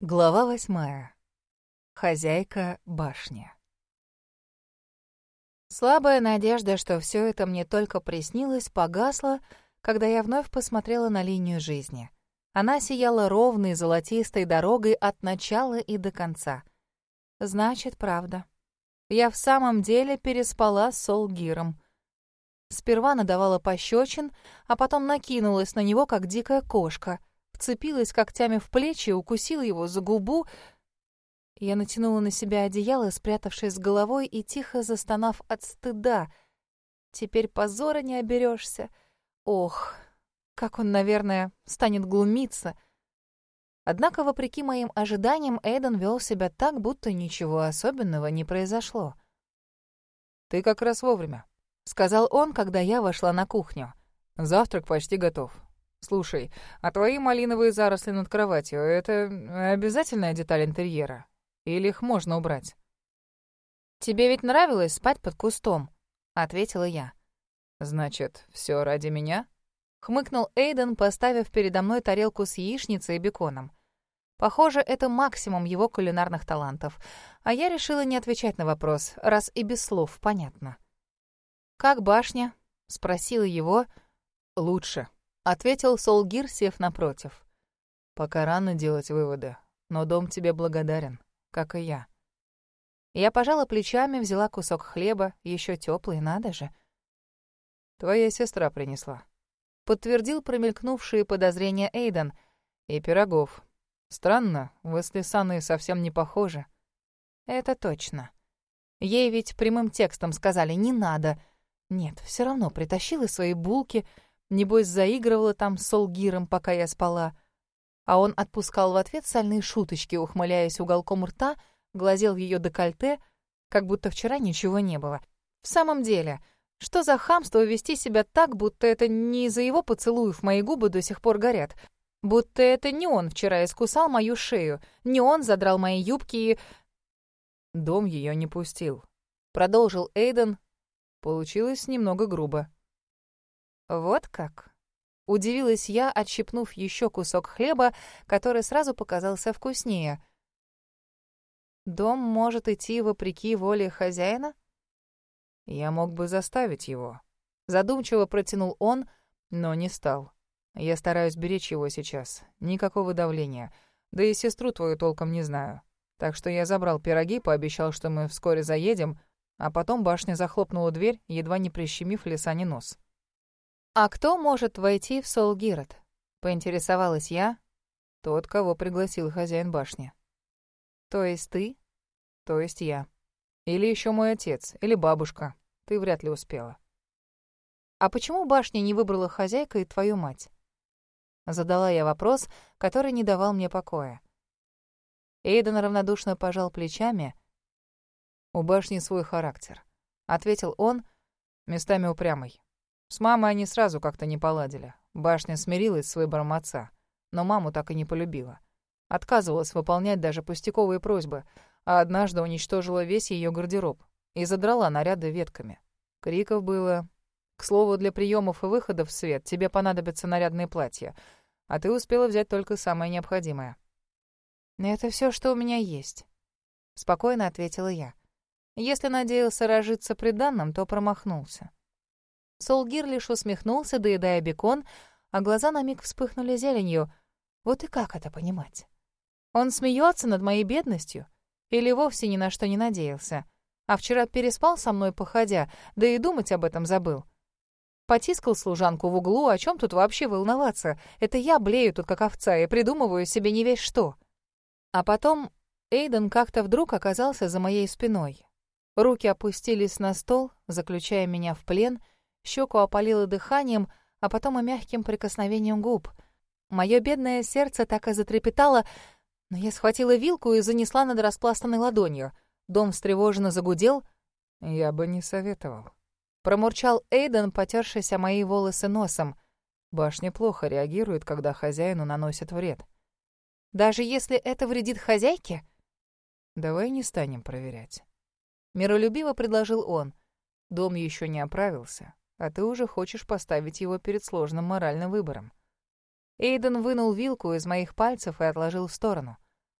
Глава 8. Хозяйка башни. Слабая надежда, что все это мне только приснилось, погасла, когда я вновь посмотрела на линию жизни. Она сияла ровной золотистой дорогой от начала и до конца. Значит, правда. Я в самом деле переспала с Солгиром. Сперва надавала пощечин, а потом накинулась на него, как дикая кошка — вцепилась когтями в плечи, укусила его за губу. Я натянула на себя одеяло, спрятавшись с головой и тихо застонав от стыда. Теперь позора не оберёшься. Ох, как он, наверное, станет глумиться. Однако, вопреки моим ожиданиям, Эйден вел себя так, будто ничего особенного не произошло. «Ты как раз вовремя», — сказал он, когда я вошла на кухню. «Завтрак почти готов. Слушай, а твои малиновые заросли над кроватью — это обязательная деталь интерьера? Или их можно убрать?» «Тебе ведь нравилось спать под кустом?» — ответила я. «Значит, все ради меня?» — хмыкнул Эйден, поставив передо мной тарелку с яичницей и беконом. Похоже, это максимум его кулинарных талантов. А я решила не отвечать на вопрос, раз и без слов понятно. «Как башня?» — спросила его. «Лучше», — ответил Солгир, сев напротив. «Пока рано делать выводы, но дом тебе благодарен, как и я». Я пожала плечами, взяла кусок хлеба, еще теплый, надо же. «Твоя сестра принесла», — подтвердил промелькнувшие подозрения Эйден. «И пирогов. Странно, вы с Лисаной совсем не похожи». «Это точно. Ей ведь прямым текстом сказали «не надо». Нет, все равно притащила свои булки. Небось, заигрывала там с Солгиром, пока я спала. А он отпускал в ответ сальные шуточки, ухмыляясь уголком рта, глазел в ее декольте, как будто вчера ничего не было. В самом деле, что за хамство вести себя так, будто это не из-за его поцелуев мои губы до сих пор горят, будто это не он вчера искусал мою шею, не он задрал мои юбки и... «Дом ее не пустил», — продолжил Эйден. «Получилось немного грубо». «Вот как?» — удивилась я, отщипнув еще кусок хлеба, который сразу показался вкуснее. «Дом может идти вопреки воле хозяина?» «Я мог бы заставить его», — задумчиво протянул он, но не стал. «Я стараюсь беречь его сейчас. Никакого давления. Да и сестру твою толком не знаю. Так что я забрал пироги, пообещал, что мы вскоре заедем, а потом башня захлопнула дверь, едва не прищемив Лисане нос». «А кто может войти в Солгирот?» — поинтересовалась я. «Тот, кого пригласил хозяин башни». «То есть ты?» «То есть я. Или еще мой отец, или бабушка. Ты вряд ли успела». «А почему башня не выбрала хозяйка и твою мать?» Задала я вопрос, который не давал мне покоя. Эйден равнодушно пожал плечами. «У башни свой характер», — ответил он, местами упрямый. С мамой они сразу как-то не поладили. Башня смирилась с выбором отца, но маму так и не полюбила. Отказывалась выполнять даже пустяковые просьбы, а однажды уничтожила весь ее гардероб и задрала наряды ветками. Криков было. К слову, для приемов и выходов в свет тебе понадобятся нарядные платья, а ты успела взять только самое необходимое. «Это все, что у меня есть», — спокойно ответила я. «Если надеялся разжиться приданным, то промахнулся». Солгир лишь усмехнулся, доедая бекон, а глаза на миг вспыхнули зеленью. Вот и как это понимать? Он смеется над моей бедностью? Или вовсе ни на что не надеялся? А вчера переспал со мной походя, да и думать об этом забыл. Потискал служанку в углу, о чем тут вообще волноваться? Это я блею тут как овца и придумываю себе не весь что. А потом Эйден как-то вдруг оказался за моей спиной. Руки опустились на стол, заключая меня в плен, щеку опалило дыханием, а потом и мягким прикосновением губ. Мое бедное сердце так и затрепетало, но я схватила вилку и занесла над распластанной ладонью. Дом встревоженно загудел. «Я бы не советовал», — промурчал Эйден, потёршись о мои волосы носом. «Башня плохо реагирует, когда хозяину наносят вред». «Даже если это вредит хозяйке?» «Давай не станем проверять», — миролюбиво предложил он. «Дом еще не оправился, а ты уже хочешь поставить его перед сложным моральным выбором». Эйден вынул вилку из моих пальцев и отложил в сторону.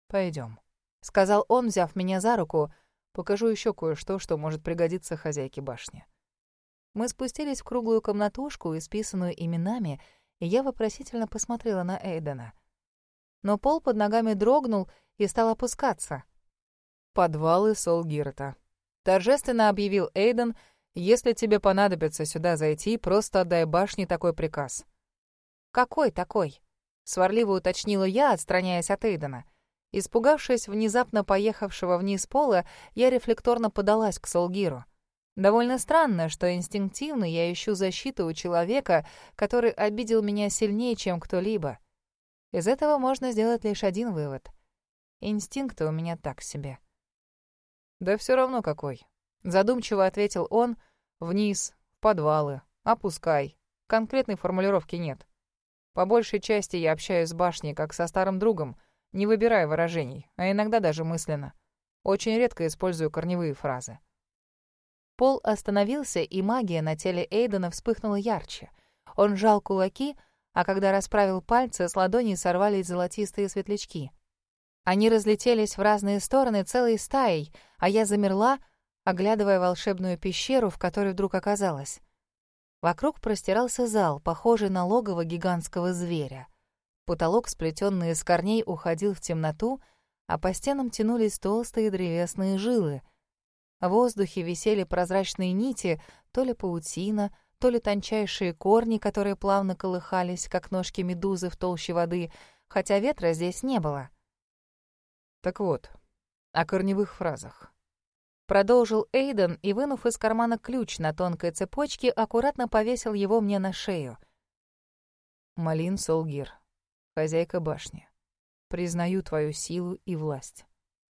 Пойдем, сказал он, взяв меня за руку. Покажу еще кое-что, что может пригодиться хозяйке башни. Мы спустились в круглую комнатушку, исписанную именами, и я вопросительно посмотрела на Эйдена. Но пол под ногами дрогнул и стал опускаться. «Подвалы Солгирта», — торжественно объявил Эйден. «Если тебе понадобится сюда зайти, просто отдай башне такой приказ». «Какой такой?» — сварливо уточнила я, отстраняясь от Эйдена. Испугавшись внезапно поехавшего вниз пола, я рефлекторно подалась к Солгиру. Довольно странно, что инстинктивно я ищу защиту у человека, который обидел меня сильнее, чем кто-либо. Из этого можно сделать лишь один вывод. Инстинкты у меня так себе. «Да все равно какой», — задумчиво ответил он. «Вниз, в подвалы, опускай. Конкретной формулировки нет. По большей части я общаюсь с башней, как со старым другом, не выбирая выражений, а иногда даже мысленно. Очень редко использую корневые фразы». Пол остановился, и магия на теле Эйдена вспыхнула ярче. Он сжал кулаки, а когда расправил пальцы, с ладоней сорвались золотистые светлячки. Они разлетелись в разные стороны целой стаей, а я замерла, оглядывая волшебную пещеру, в которой вдруг оказалась. Вокруг простирался зал, похожий на логово гигантского зверя. Потолок, сплетенный из корней, уходил в темноту, а по стенам тянулись толстые древесные жилы. В воздухе висели прозрачные нити, то ли паутина, то ли тончайшие корни, которые плавно колыхались, как ножки медузы в толще воды, хотя ветра здесь не было. «Так вот, о корневых фразах», — продолжил Эйден и, вынув из кармана ключ на тонкой цепочке, аккуратно повесил его мне на шею. «Малин Солгир, хозяйка башни, признаю твою силу и власть».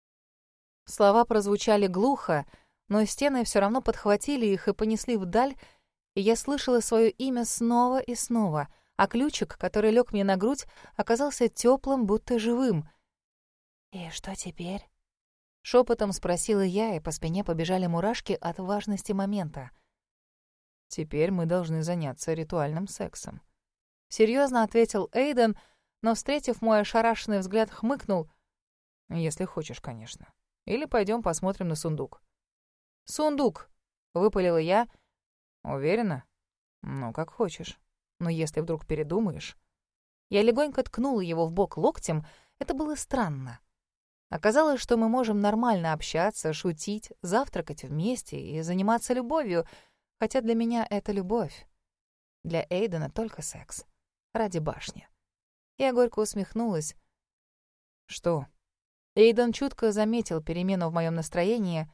Слова прозвучали глухо, но стены все равно подхватили их и понесли вдаль, и я слышала свое имя снова и снова, а ключик, который лег мне на грудь, оказался теплым, будто живым. «И что теперь?» — шепотом спросила я, и по спине побежали мурашки от важности момента. «Теперь мы должны заняться ритуальным сексом», — серьезно ответил Эйден, но, встретив мой ошарашенный взгляд, хмыкнул. «Если хочешь, конечно. Или пойдем посмотрим на сундук». «Сундук!» — выпалила я. «Уверена? Ну, как хочешь. Но если вдруг передумаешь...» Я легонько ткнула его в бок локтем. Это было странно. Оказалось, что мы можем нормально общаться, шутить, завтракать вместе и заниматься любовью, хотя для меня это любовь. Для Эйдена только секс. Ради башни. Я горько усмехнулась. «Что?» Эйден чутко заметил перемену в моем настроении.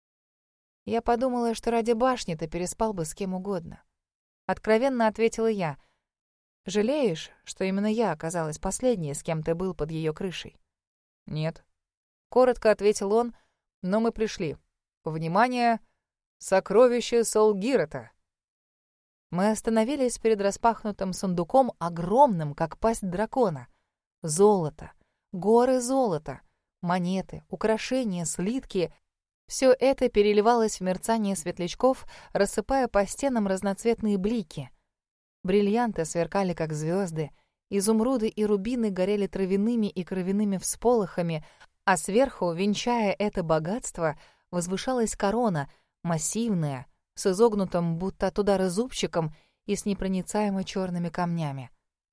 «Я подумала, что ради башни ты переспал бы с кем угодно». Откровенно ответила я. «Жалеешь, что именно я оказалась последней, с кем ты был под ее крышей?» «Нет». Коротко ответил он, но мы пришли. «Внимание! Сокровище Солгирта!» Мы остановились перед распахнутым сундуком, огромным, как пасть дракона. Золото, горы золота, монеты, украшения, слитки — все это переливалось в мерцание светлячков, рассыпая по стенам разноцветные блики. Бриллианты сверкали, как звезды, изумруды и рубины горели травяными и кровяными всполохами, а сверху, венчая это богатство, возвышалась корона, массивная, с изогнутым будто от удара зубчиком и с непроницаемо черными камнями.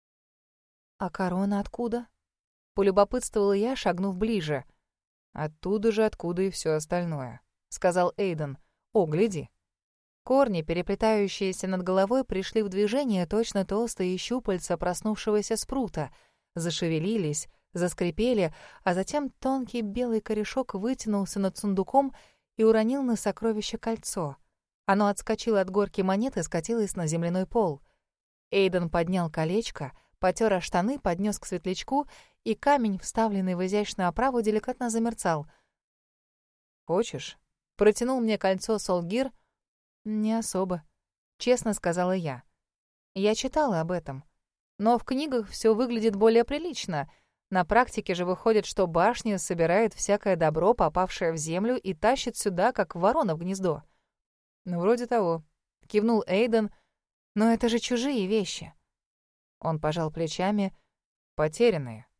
«А корона откуда?» — полюбопытствовала я, шагнув ближе. «Оттуда же, откуда и все остальное», — сказал Эйден. «О, гляди». Корни, переплетающиеся над головой, пришли в движение, точно толстые щупальца проснувшегося спрута, зашевелились, заскрипели, а затем тонкий белый корешок вытянулся над сундуком и уронил на сокровище кольцо. Оно отскочило от горки монет и скатилось на земляной пол. Эйден поднял колечко, потер о штаны, поднес к светлячку, и камень, вставленный в изящную оправу, деликатно замерцал. «Хочешь?» — протянул мне кольцо Солгир. «Не особо», — честно сказала я. Я читала об этом. Но в книгах все выглядит более прилично. На практике же выходит, что башня собирает всякое добро, попавшее в землю, и тащит сюда, как ворона в гнездо. «Ну, вроде того», — кивнул Эйден. «Но это же чужие вещи». Он пожал плечами. «Потерянные.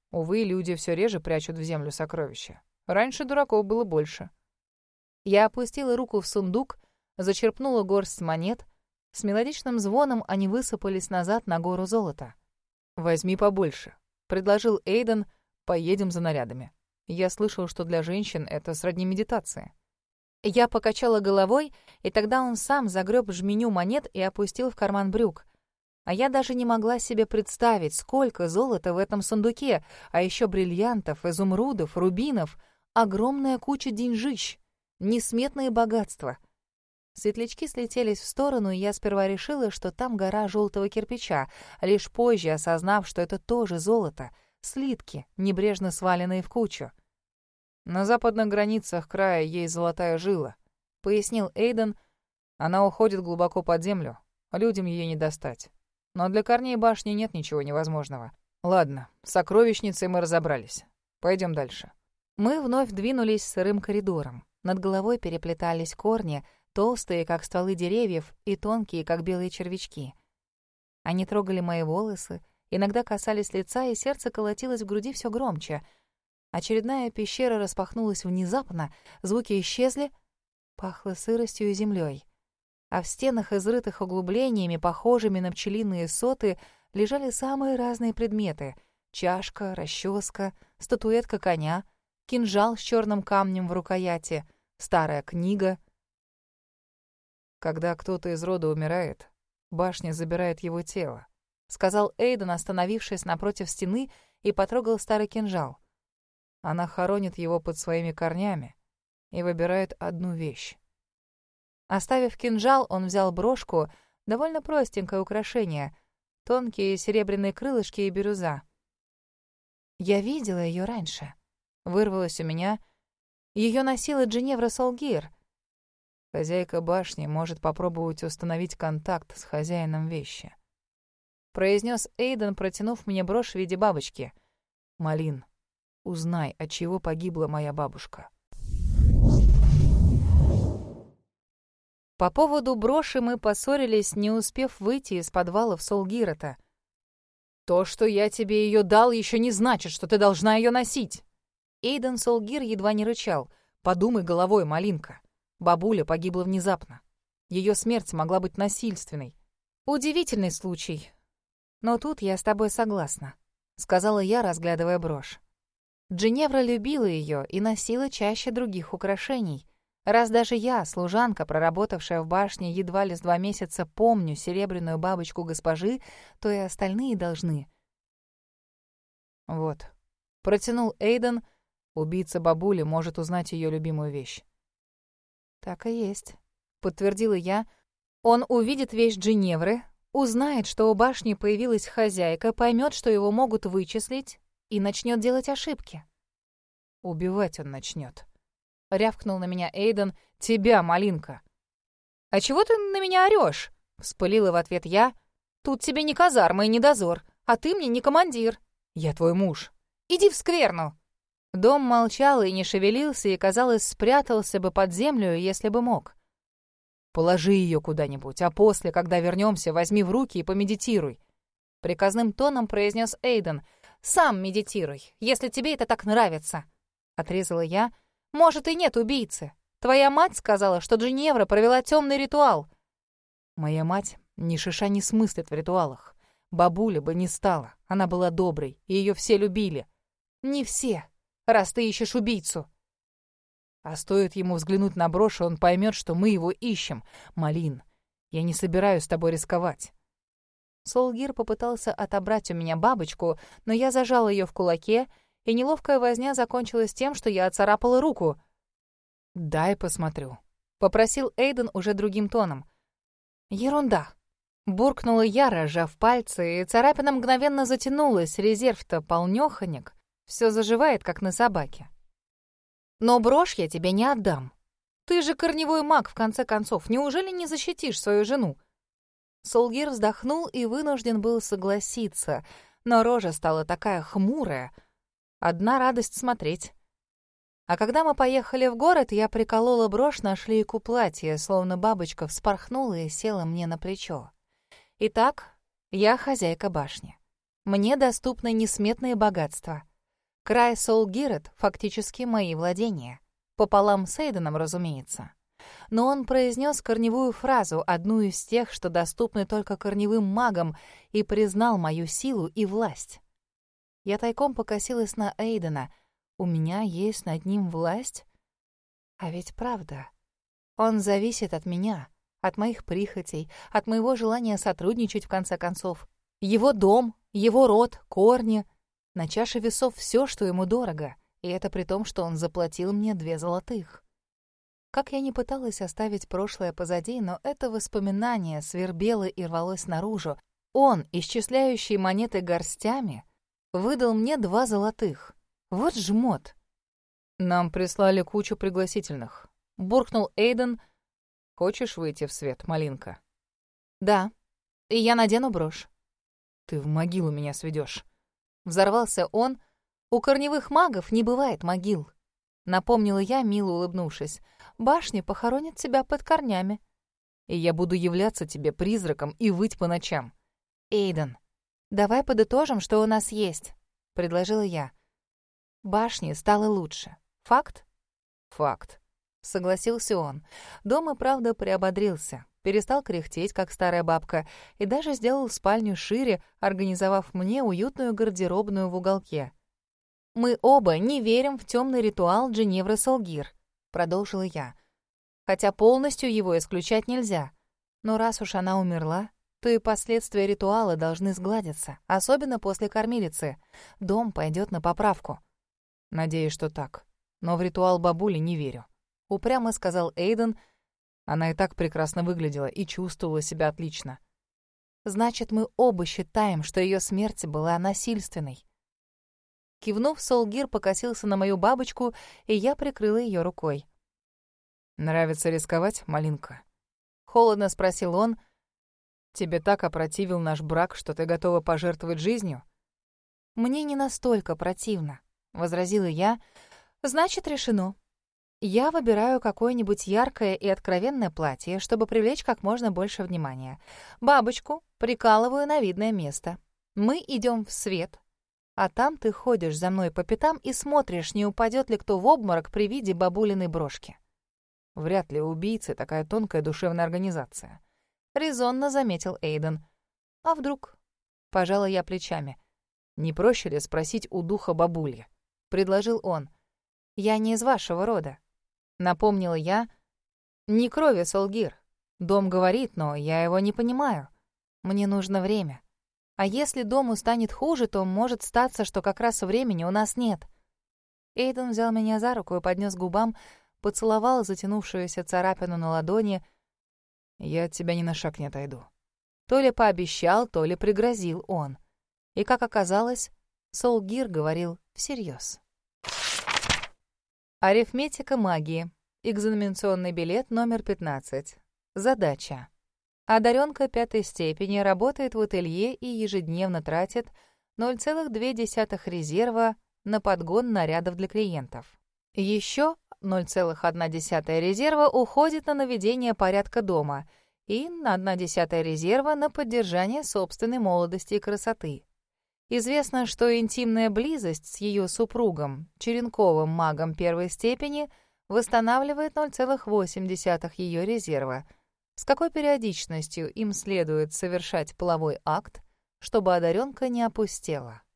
Увы, люди все реже прячут в землю сокровища. Раньше дураков было больше. Я опустила руку в сундук, зачерпнула горсть монет. С мелодичным звоном они высыпались назад на гору золота. «Возьми побольше», — предложил Эйден. «Поедем за нарядами. Я слышал, что для женщин это сродни медитации». Я покачала головой, и тогда он сам загреб жменю монет и опустил в карман брюк. А я даже не могла себе представить, сколько золота в этом сундуке, а еще бриллиантов, изумрудов, рубинов, огромная куча деньжищ, несметные богатства. Светлячки слетелись в сторону, и я сперва решила, что там гора желтого кирпича, лишь позже осознав, что это тоже золото, слитки, небрежно сваленные в кучу. «На западных границах края есть золотая жила», — пояснил Эйден. «Она уходит глубоко под землю, людям ее не достать. Но для корней башни нет ничего невозможного. Ладно, с сокровищницей мы разобрались. Пойдем дальше». Мы вновь двинулись сырым коридором. Над головой переплетались корни, толстые, как стволы деревьев, и тонкие, как белые червячки. Они трогали мои волосы, иногда касались лица, и сердце колотилось в груди все громче. Очередная пещера распахнулась внезапно, звуки исчезли, пахло сыростью и землей. А в стенах, изрытых углублениями, похожими на пчелиные соты, лежали самые разные предметы — чашка, расческа, статуэтка коня, кинжал с черным камнем в рукояти, старая книга. «Когда кто-то из рода умирает, башня забирает его тело», — сказал Эйден, остановившись напротив стены, и потрогал старый кинжал. «Она хоронит его под своими корнями и выбирает одну вещь». Оставив кинжал, он взял брошку, довольно простенькое украшение, тонкие серебряные крылышки и бирюза. «Я видела ее раньше», — вырвалось у меня. Ее носила Джиневра Солгир. «Хозяйка башни может попробовать установить контакт с хозяином вещи», — произнес Эйден, протянув мне брошь в виде бабочки. «Малин, узнай, от чего погибла моя бабушка». По поводу броши мы поссорились, не успев выйти из подвалов Солгирота. «То, что я тебе ее дал, еще не значит, что ты должна ее носить!» Эйден Солгир едва не рычал. «Подумай головой, Малинка. Бабуля погибла внезапно. Ее смерть могла быть насильственной». «Удивительный случай. Но тут я с тобой согласна», — сказала я, разглядывая брошь. Джиневра любила ее и носила чаще других украшений. Раз даже я, служанка, проработавшая в башне едва ли с 2 месяца, помню серебряную бабочку госпожи, то и остальные должны. «Вот», — протянул Эйден, — «убийца бабули может узнать ее любимую вещь». «Так и есть», — подтвердила я. «Он увидит вещь Джиневры, узнает, что у башни появилась хозяйка, поймет, что его могут вычислить, и начнет делать ошибки». «Убивать он начнет», — рявкнул на меня Эйден. «Тебя, Малинка!» «А чего ты на меня орёшь?» — вспылила в ответ я. «Тут тебе не казарма и не дозор, а ты мне не командир». «Я твой муж». «Иди в скверну!» Дом молчал и не шевелился, и, казалось, спрятался бы под землю, если бы мог. «Положи ее куда-нибудь, а после, когда вернемся, возьми в руки и помедитируй», — приказным тоном произнес Эйден. «Сам медитируй, если тебе это так нравится», — отрезала я. «Может, и нет убийцы. Твоя мать сказала, что Джиневра провела темный ритуал». «Моя мать ни шиша не смыслит в ритуалах. Бабуля бы не стала. Она была доброй, и ее все любили». «Не все, раз ты ищешь убийцу». «А стоит ему взглянуть на брошь, он поймет, что мы его ищем. Малин, я не собираюсь с тобой рисковать». Солгир попытался отобрать у меня бабочку, но я зажала ее в кулаке, и неловкая возня закончилась тем, что я оцарапала руку. «Дай посмотрю», — попросил Эйден уже другим тоном. «Ерунда», — буркнула я, разжав пальцы, и царапина мгновенно затянулась, резерв-то полнёхонек, все заживает, как на собаке. «Но брошь я тебе не отдам. Ты же корневой маг, в конце концов, неужели не защитишь свою жену?» Солгир вздохнул и вынужден был согласиться, но рожа стала такая хмурая. Одна радость смотреть. А когда мы поехали в город, я приколола брошь на шлейку платья, словно бабочка вспорхнула и села мне на плечо. Итак, я хозяйка башни. Мне доступны несметные богатства. Край Солгирет фактически мои владения. Пополам с Эйденом, разумеется. Но он произнес корневую фразу, одну из тех, что доступны только корневым магам, и признал мою силу и власть. Я тайком покосилась на Эйдена. У меня есть над ним власть? А ведь правда. Он зависит от меня, от моих прихотей, от моего желания сотрудничать, в конце концов. Его дом, его род, корни. На чаше весов все, что ему дорого. И это при том, что он заплатил мне 2 золотых. Как я ни пыталась оставить прошлое позади, но это воспоминание свербело и рвалось наружу. Он, исчисляющий монеты горстями, выдал мне 2 золотых. Вот жмот. «Нам прислали кучу пригласительных», — буркнул Эйден. «Хочешь выйти в свет, малинка?» «Да, и я надену брошь». «Ты в могилу меня сведешь. Взорвался он. «У корневых магов не бывает могил», — напомнила я, мило улыбнувшись. «Башни похоронят тебя под корнями». «И я буду являться тебе призраком и выть по ночам». «Эйден, давай подытожим, что у нас есть», — предложила я. «Башни стало лучше. Факт?» «Факт», — согласился он. Дом и правда приободрился, перестал кряхтеть, как старая бабка, и даже сделал спальню шире, организовав мне уютную гардеробную в уголке. «Мы оба не верим в темный ритуал Дженевры Солгир», — продолжила я. «Хотя полностью его исключать нельзя. Но раз уж она умерла, то и последствия ритуала должны сгладиться, особенно после кормилицы. Дом пойдет на поправку». «Надеюсь, что так. Но в ритуал бабули не верю», — упрямо сказал Эйден. Она и так прекрасно выглядела и чувствовала себя отлично. «Значит, мы оба считаем, что ее смерть была насильственной». Кивнув, Солгир покосился на мою бабочку, и я прикрыла ее рукой. «Нравится рисковать, малинка?» — холодно спросил он. «Тебе так опротивил наш брак, что ты готова пожертвовать жизнью?» «Мне не настолько противно», — возразила я. «Значит, решено. Я выбираю какое-нибудь яркое и откровенное платье, чтобы привлечь как можно больше внимания. Бабочку прикалываю на видное место. Мы идем в свет, а там ты ходишь за мной по пятам и смотришь, не упадет ли кто в обморок при виде бабулиной брошки». «Вряд ли у убийцы такая тонкая душевная организация», — резонно заметил Эйден. «А вдруг?» — пожала я плечами. «Не проще ли спросить у духа бабульи?» — предложил он. «Я не из вашего рода», — напомнила я. «Не крови, Солгир. Дом говорит, но я его не понимаю. Мне нужно время. А если дому станет хуже, то может статься, что как раз времени у нас нет». Эйден взял меня за руку и поднес к губам, поцеловал затянувшуюся царапину на ладони. «Я от тебя ни на шаг не отойду». То ли пообещал, то ли пригрозил он. И, как оказалось, Солгир говорил всерьез. Арифметика магии. Экзаменационный билет номер 15. Задача. Одаренка 5-й степени работает в ателье и ежедневно тратит 0,2 резерва на подгон нарядов для клиентов. Еще 0,1 резерва уходит на наведение порядка дома и на 0,1 резерва на поддержание собственной молодости и красоты. Известно, что интимная близость с ее супругом, черенковым магом 1-й степени, восстанавливает 0,8 ее резерва. С какой периодичностью им следует совершать половой акт, чтобы одаренка не опустела?